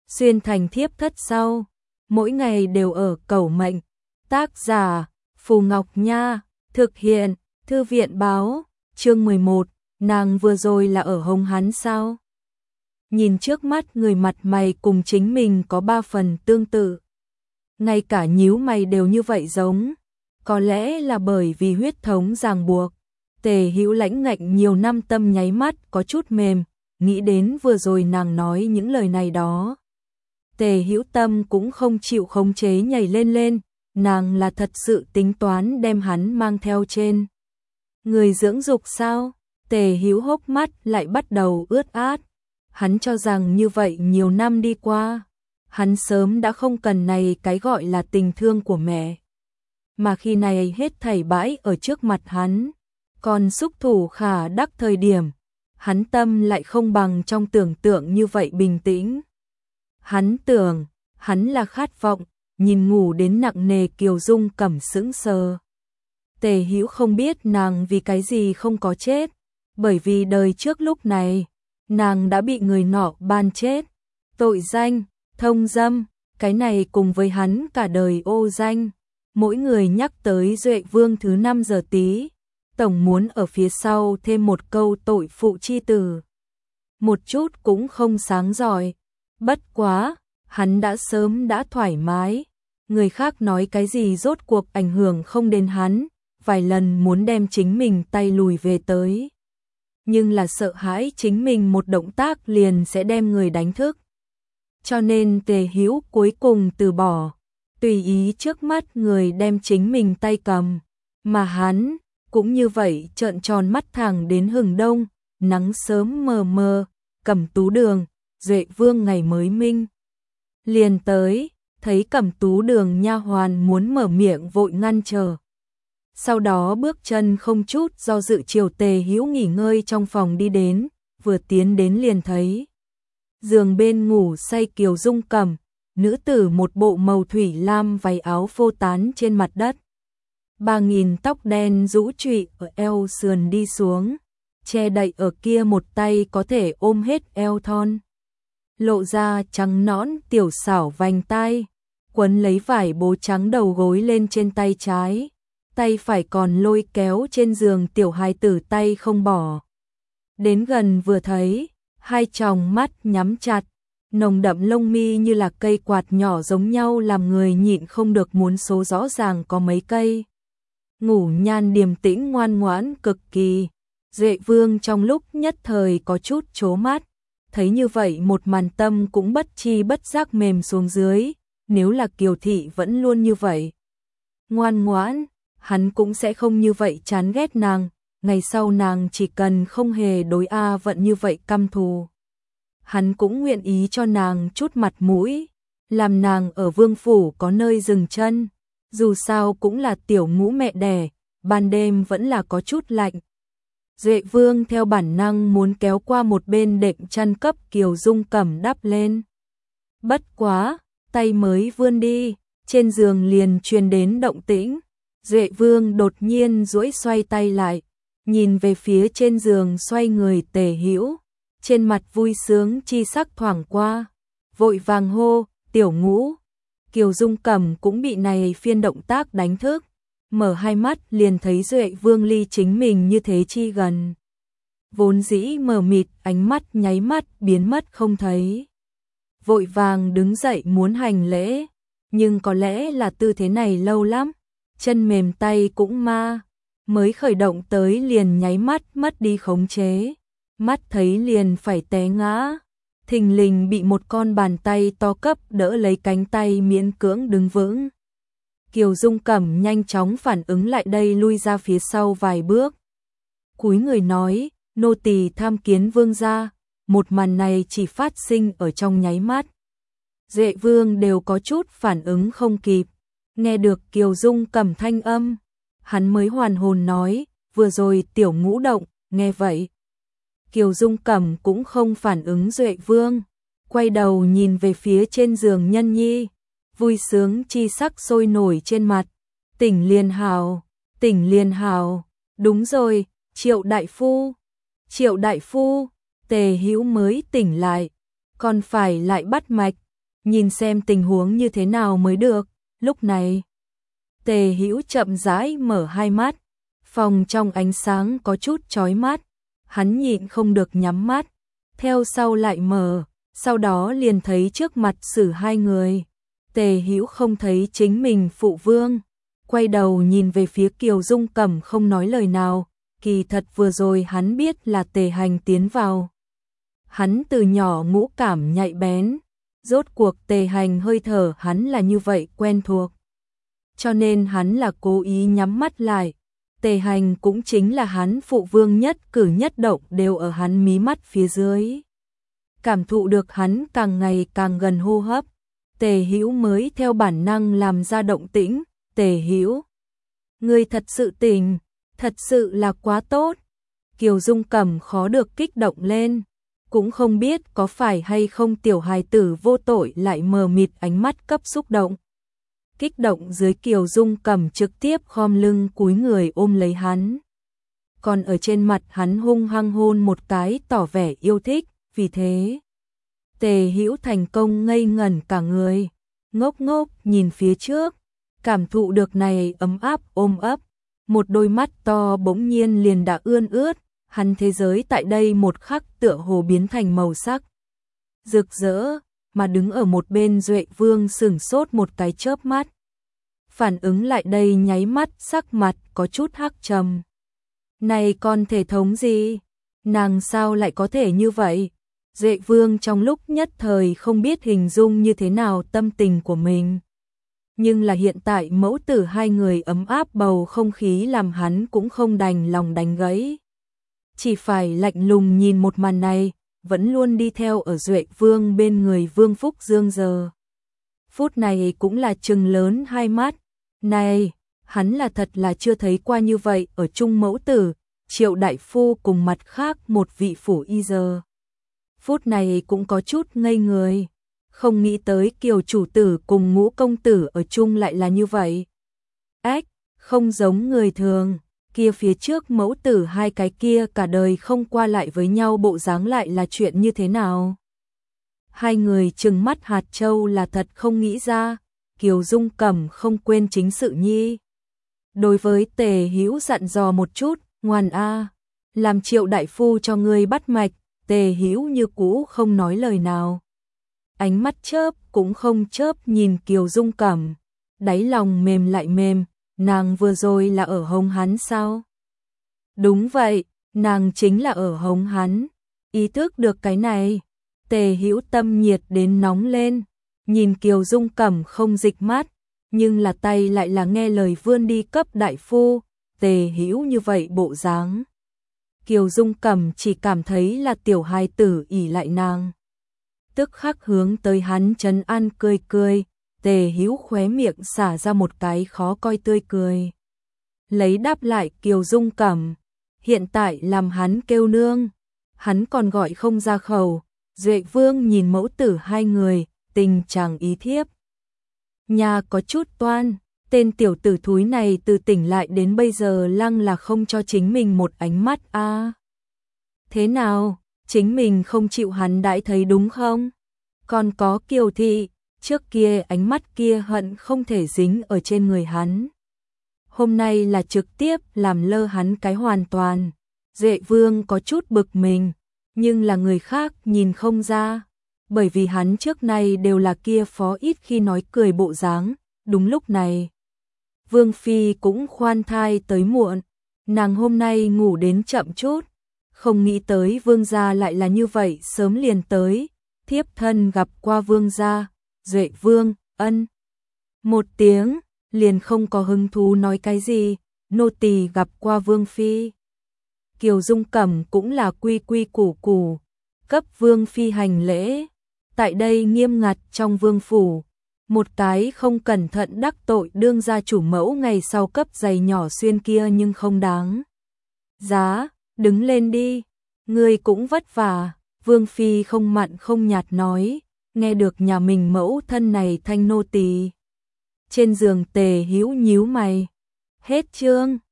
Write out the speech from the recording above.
xuyên thành thiếp thất sau, mỗi ngày đều ở cẩu mệnh. Tác giả Phù Ngọc Nha, thực hiện Thư viện báo. Chương 11, nàng vừa rồi là ở hông hắn sao? Nhìn trước mắt người mặt mày cùng chính mình có 3 phần tương tự, ngay cả nhíu mày đều như vậy giống, có lẽ là bởi vì huyết thống ràng buộc. Tề Hữu lãnh ngạnh nhiều năm tâm nháy mắt có chút mềm, nghĩ đến vừa rồi nàng nói những lời này đó. Tề Hữu tâm cũng không chịu khống chế nhảy lên, nàng là thật sự tính toán đem hắn mang theo trên người dưỡng dục sao? Tề Hữu hốc mắt lại bắt đầu ướt át. Hắn cho rằng như vậy nhiều năm đi qua, hắn sớm đã không cần này cái gọi là tình thương của mẹ. Mà khi này hết thảy bãi ở trước mặt hắn, còn xúc thủ khả đắc thời điểm, hắn tâm lại không bằng trong tưởng tượng như vậy bình tĩnh. Hắn tưởng, hắn là khát vọng, nhìn ngủ đến nặng nề Kiều Dung Cẩm sững sờ. Tề Hữu không biết nàng vì cái gì không có chết, bởi vì đời trước lúc này, nàng đã bị người nọ ban chết. Tội danh, thông dâm, cái này cùng với hắn cả đời ô danh. Mỗi người nhắc tới Duệ Vương thứ 5 giờ tí, tổng muốn ở phía sau thêm một câu tội phụ chi tử. Một chút cũng không sáng giỏi. Bất quá, hắn đã sớm đã thoải mái. Người khác nói cái gì rốt cuộc ảnh hưởng không đến hắn, vài lần muốn đem chính mình tay lùi về tới. Nhưng là sợ hãi chính mình một động tác liền sẽ đem người đánh thức. Cho nên Tề Hữu cuối cùng từ bỏ, tùy ý trước mắt người đem chính mình tay cầm. Mà hắn, cũng như vậy trợn tròn mắt thẳng đến hừng đông, nắng sớm mờ mờ, Cẩm Tú Đường, Duệ Vương ngày mới minh. Liền tới, thấy Cẩm Tú Đường nha hoàn muốn mở miệng vội ngăn trở. Sau đó bước chân không chút do dự chiều Tề Hữu nghỉ ngơi trong phòng đi đến, vừa tiến đến liền thấy giường bên ngủ say Kiều Dung Cẩm, nữ tử một bộ màu thủy lam váy áo phô tán trên mặt đất. 3.000 tóc đen rũ trụy ở eo sườn đi xuống, che đậy ở kia một tay có thể ôm hết eo thon. Lộ ra trắng nõn tiểu xảo vành tai, quấn lấy vải bố trắng đầu gối lên trên tay trái. Tay phải còn lôi kéo trên giường tiểu hài tử tay không bỏ. Đến gần vừa thấy, hai tròng mắt nhắm chặt, nồng đậm lông mi như là cây quạt nhỏ giống nhau làm người nhịn không được muốn số rõ ràng có mấy cây. Ngủ nhan điềm tĩnh ngoan ngoãn cực kỳ. Duệ Vương trong lúc nhất thời có chút chố mắt, thấy như vậy một màn tâm cũng bất chi bất giác mềm xuống dưới. Nếu là Kiều thị vẫn luôn như vậy ngoan ngoãn, hắn cũng sẽ không như vậy chán ghét nàng, ngày sau nàng chỉ cần không hề đối A Vận như vậy căm thù. Hắn cũng nguyện ý cho nàng chút mặt mũi, làm nàng ở vương phủ có nơi dừng chân, dù sao cũng là tiểu ngũ mẹ đẻ, ban đêm vẫn là có chút lạnh. Duệ Vương theo bản năng muốn kéo qua một bên đệm chăn cấp Kiều Dung Cẩm đắp lên. Bất quá, tay mới vươn đi, trên giường liền truyền đến động tĩnh. Duệ Vương đột nhiên duỗi xoay tay lại, nhìn về phía trên giường xoay người Tề Hữu, trên mặt vui sướng chi sắc thoảng qua, vội vàng hô, tiểu ngũ. Kiều Dung Cẩm cũng bị này phiên động tác đánh thức, mở hai mắt liền thấy Duệ Vương ly chính mình như thế chi gần. Vốn dĩ mờ mịt ánh mắt nháy mắt biến mất không thấy. Vội vàng đứng dậy muốn hành lễ, nhưng có lẽ là tư thế này lâu lắm. Chân mềm tay cũng mới khởi động tới liền nháy mắt mất đi khống chế, mắt thấy liền phải té ngã, thình lình bị một con bàn tay to cấp đỡ lấy cánh tay miễn cưỡng đứng vững. Kiều Dung Cẩm nhanh chóng phản ứng lại đây lui ra phía sau vài bước. Cúi người nói, nô tỳ tham kiến vương gia, một màn này chỉ phát sinh ở trong nháy mắt. Duệ Vương đều có chút phản ứng không kịp. Nghe được Kiều Dung Cẩm thanh âm, hắn mới hoàn hồn nói, vừa rồi tiểu ngũ động, nghe vậy. Kiều Dung Cẩm cũng không phản ứng Duệ Vương, quay đầu nhìn về phía trên giường nhân nhi, vui sướng chi sắc sôi nổi trên mặt. Tỉnh liền hào, đúng rồi, Triệu đại phu, Tề Hữu mới tỉnh lại, còn phải lại bắt mạch, nhìn xem tình huống như thế nào mới được. Lúc này, Tề Hữu chậm rãi mở hai mắt, phòng trong ánh sáng có chút chói mắt, hắn nhịn không được nhắm mắt, theo sau lại mở, sau đó liền thấy trước mặt xử hai người. Tề Hữu không thấy chính mình phụ vương, quay đầu nhìn về phía Kiều Dung Cẩm không nói lời nào, kỳ thật vừa rồi hắn biết là Tề Hành tiến vào. Hắn từ nhỏ ngũ cảm nhạy bén, rốt cuộc Tề Hành hơi thở hắn là như vậy quen thuộc. Cho nên hắn là cố ý nhắm mắt lại, Tề Hành cũng chính là hắn phụ vương, nhất cử nhất động đều ở hắn mí mắt phía dưới. Cảm thụ được hắn càng ngày càng gần hô hấp, Tề Hữu mới theo bản năng làm ra động tĩnh. Tề Hữu, ngươi thật sự tỉnh, thật sự là quá tốt. Kiều Dung Cẩm khó được kích động lên, cũng không biết có phải hay không tiểu hài tử vô tội lại mờ mịt ánh mắt cấp xúc động. Kích động dưới, Kiều Dung Cẩm trực tiếp khom lưng cúi người ôm lấy hắn. Còn ở trên mặt hắn hung hăng hôn một cái tỏ vẻ yêu thích, vì thế Tề Hữu thành công ngây ngẩn cả người, ngốc ngốc nhìn phía trước, cảm thụ được này ấm áp ôm ấp, một đôi mắt to bỗng nhiên liền đã ươn ướt, hắn thế giới tại đây một khắc tựa hồ biến thành màu sắc rực rỡ, mà đứng ở một bên Duệ Vương sửng sốt một cái chớp mắt. Phản ứng lại đây nháy mắt sắc mặt có chút hắc trầm. Này con thể thống gì? Nàng sao lại có thể như vậy? Duệ Vương trong lúc nhất thời không biết hình dung như thế nào tâm tình của mình. Nhưng là hiện tại mẫu tử hai người ấm áp bầu không khí làm hắn cũng không đành lòng đánh gãy. Chỉ phải lạnh lùng nhìn một màn này, vẫn luôn đi theo ở Duệ Vương bên người Vương Phúc Dương giờ. Phút này cũng là trừng lớn hai mắt. Này, hắn là thật là chưa thấy qua như vậy ở chung mẫu tử, Triệu đại phu cùng mặt khác một vị phủ y giờ. Phút này cũng có chút ngây người, không nghĩ tới Kiều chủ tử cùng Ngũ công tử ở chung lại là như vậy. Ách, không giống người thường, kia phía trước mẫu tử hai cái kia cả đời không qua lại với nhau bộ dáng lại là chuyện như thế nào? Hai người trừng mắt hạt châu là thật không nghĩ ra, Kiều Dung Cẩm không quên chính sự nhi. Đối với Tề Hữu dặn dò một chút, ngoan a, làm Triệu đại phu cho ngươi bắt mạch. Tề Hữu như cũ không nói lời nào. Ánh mắt chớp cũng không chớp nhìn Kiều Dung Cẩm, đáy lòng mềm lại mềm, nàng vừa rồi là ở hống hắn sao? Đúng vậy, nàng chính là ở hống hắn. Ý thức được cái này, Tề Hữu tâm nhiệt đến nóng lên, nhìn Kiều Dung Cẩm không dịch mắt, nhưng là tay lại là nghe lời vươn đi cấp đại phu. Tề Hữu như vậy bộ dáng, Kiều Dung Cẩm chỉ cảm thấy là tiểu hài tử ỷ lại nàng. Tức khắc hướng tới hắn trấn an cười cười, Tề Hữu khóe miệng xả ra một cái khó coi tươi cười. Lấy đáp lại Kiều Dung Cẩm, hiện tại làm hắn kêu nương, hắn còn gọi không ra khẩu. Duệ Vương nhìn mẫu tử hai người, tình chàng ý thiếp. Nhà có chút toan, tên tiểu tử thúi này từ tỉnh lại đến bây giờ lăng là không cho chính mình một ánh mắt a. Thế nào, chính mình không chịu hắn đãi thấy đúng không? Còn có Kiều thị, trước kia ánh mắt kia hận không thể dính ở trên người hắn. Hôm nay là trực tiếp làm lơ hắn cái hoàn toàn. Duệ Vương có chút bực mình, nhưng là người khác nhìn không ra, bởi vì hắn trước nay đều là kia phó ít khi nói cười bộ dáng. Đúng lúc này, Vương phi cũng khoan thai tới muộn, nàng hôm nay ngủ đến chậm chút, không nghĩ tới vương gia lại là như vậy sớm liền tới. Thiếp thân gặp qua vương gia. Duệ Vương ân một tiếng, liền không có hứng thú nói cái gì. Nô tỳ gặp qua vương phi. Kiều Dung Cẩm cũng là quy quy củ củ, cấp vương phi hành lễ. Tại đây nghiêm ngặt trong vương phủ, một cái không cẩn thận đắc tội đương gia chủ mẫu ngày sau cấp giày nhỏ xuyên kia nhưng không đáng giá. Đứng lên đi, ngươi cũng vất vả. Vương phi không mặn không nhạt nói, nghe được nhà mình mẫu thân này thanh nô tỳ. Trên giường Tề Hữu nhíu mày. Hết chương.